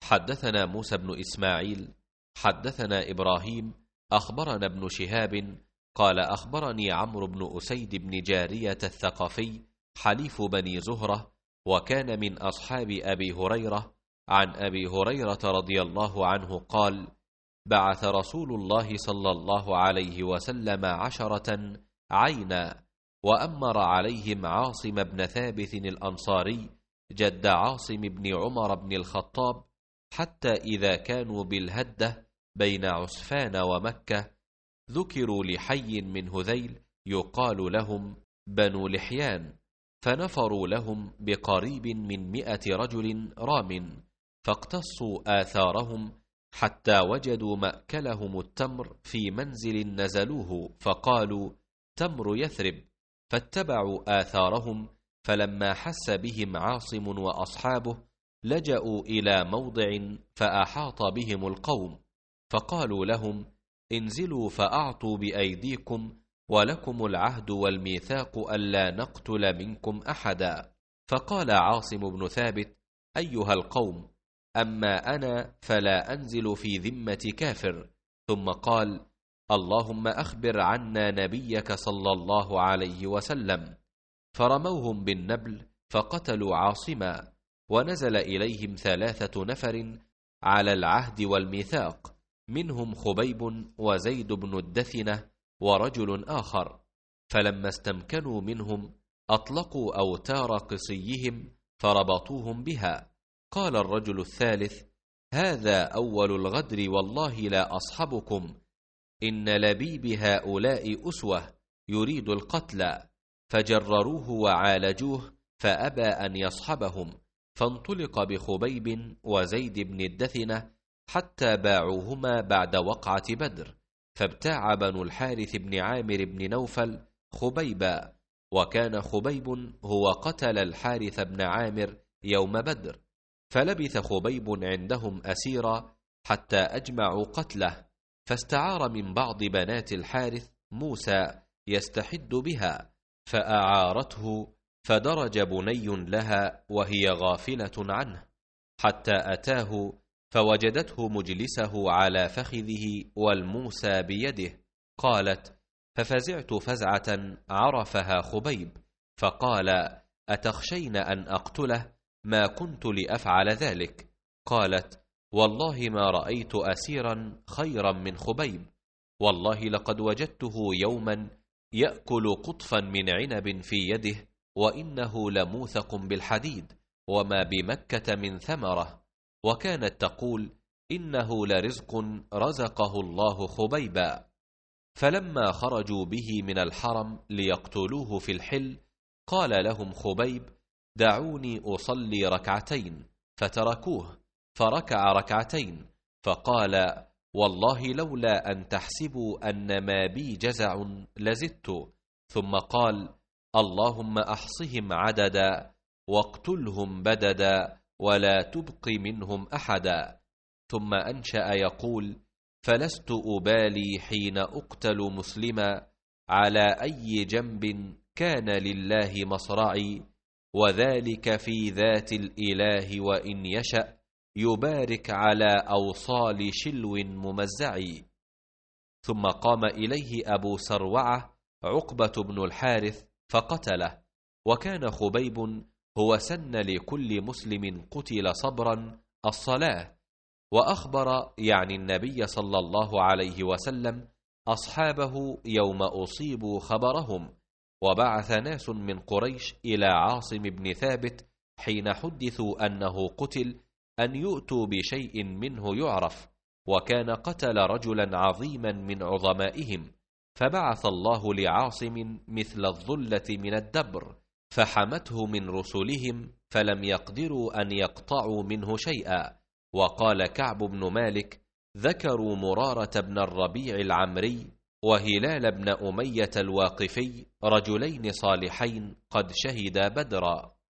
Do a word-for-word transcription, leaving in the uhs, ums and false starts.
حدثنا موسى بن إسماعيل حدثنا إبراهيم أخبرنا ابن شهاب قال أخبرني عمرو بن أسيد بن جارية الثقفي حليف بني زهرة، وكان من أصحاب أبي هريرة، عن أبي هريرة رضي الله عنه قال: بعث رسول الله صلى الله عليه وسلم عشرة عينا، وأمر عليهم عاصم بن ثابت الأنصاري جد عاصم بن عمر بن الخطاب، حتى إذا كانوا بالهدة بين عسفان ومكة ذكروا لحي من هذيل يقال لهم بنو لحيان، فنفروا لهم بقريب من مئة رجل رام، فاقتصوا آثارهم حتى وجدوا مأكلهم التمر في منزل نزلوه، فقالوا: تمر يثرب، فاتبعوا آثارهم، فلما حس بهم عاصم وأصحابه لجأوا إلى موضع فأحاط بهم القوم، فقالوا لهم: انزلوا فأعطوا بأيديكم، ولكم العهد والميثاق ألا نقتل منكم أحدا. فقال عاصم بن ثابت: أيها القوم، أما أنا فلا أنزل في ذمة كافر. ثم قال: اللهم أخبر عنا نبيك صلى الله عليه وسلم. فرموهم بالنبل فقتلوا عاصما، ونزل إليهم ثلاثة نفر على العهد والميثاق، منهم خبيب وزيد بن الدثنة ورجل آخر، فلما استمكنوا منهم أطلقوا أوتار قصيهم فربطوهم بها. قال الرجل الثالث: هذا أول الغدر، والله لا أصحبكم، إن لبي بهؤلاء أسوة يريد القتل. فجرروه وعالجوه فأبى أن يصحبهم، فانطلق بخبيب وزيد بن الدثنة حتى باعوهما بعد وقعة بدر، فابتاع بنو الحارث بن عامر بن نوفل خبيبا، وكان خبيب هو قتل الحارث بن عامر يوم بدر، فلبث خبيب عندهم أسيرا حتى أجمعوا قتله، فاستعار من بعض بنات الحارث موسى يستحد بها، فأعارته، فدرج بني لها وهي غافلة عنه، حتى أتاه فوجدته مجلسه على فخذه والموسى بيده. قالت: ففزعت فزعة عرفها خبيب، فقال: أتخشين أن أقتله؟ ما كنت لأفعل ذلك. قالت: والله ما رأيت أسيرا خيرا من خبيب، والله لقد وجدته يوما يأكل قطفا من عنب في يده، وإنه لموثق بالحديد، وما بمكة من ثمرة. وكانت تقول: إنه لرزق رزقه الله خبيبا. فلما خرجوا به من الحرم ليقتلوه في الحل قال لهم خبيب: دعوني أصلي ركعتين، فتركوه فركع ركعتين، فقال: والله لولا أن تحسبوا أن ما بي جزع لزدت. ثم قال: اللهم أحصهم عددا، واقتلهم بددا، ولا تبق منهم أحدا. ثم أنشأ يقول: فلست أبالي حين أقتل مسلما، على أي جنب كان لله مصرعي، وذلك في ذات الإله، وإن يشأ يبارك على أوصال شلو ممزعي. ثم قام إليه أبو سروعة عقبة بن الحارث فقتله، وكان خبيب هو سن لكل مسلم قتل صبرا الصلاة. وأخبر يعني النبي صلى الله عليه وسلم أصحابه يوم أصيبوا خبرهم، وبعث ناس من قريش إلى عاصم بن ثابت حين حدثوا أنه قتل أن يؤتوا بشيء منه يعرف، وكان قتل رجلا عظيما من عظمائهم، فبعث الله لعاصم مثل الظلة من الدبر، فحمته من رسلهم فلم يقدروا أن يقطعوا منه شيئا. وقال كعب بن مالك: ذكروا مرارة بن الربيع العمري وهلال بن أمية الواقفي رجلين صالحين قد شهدا بدرا.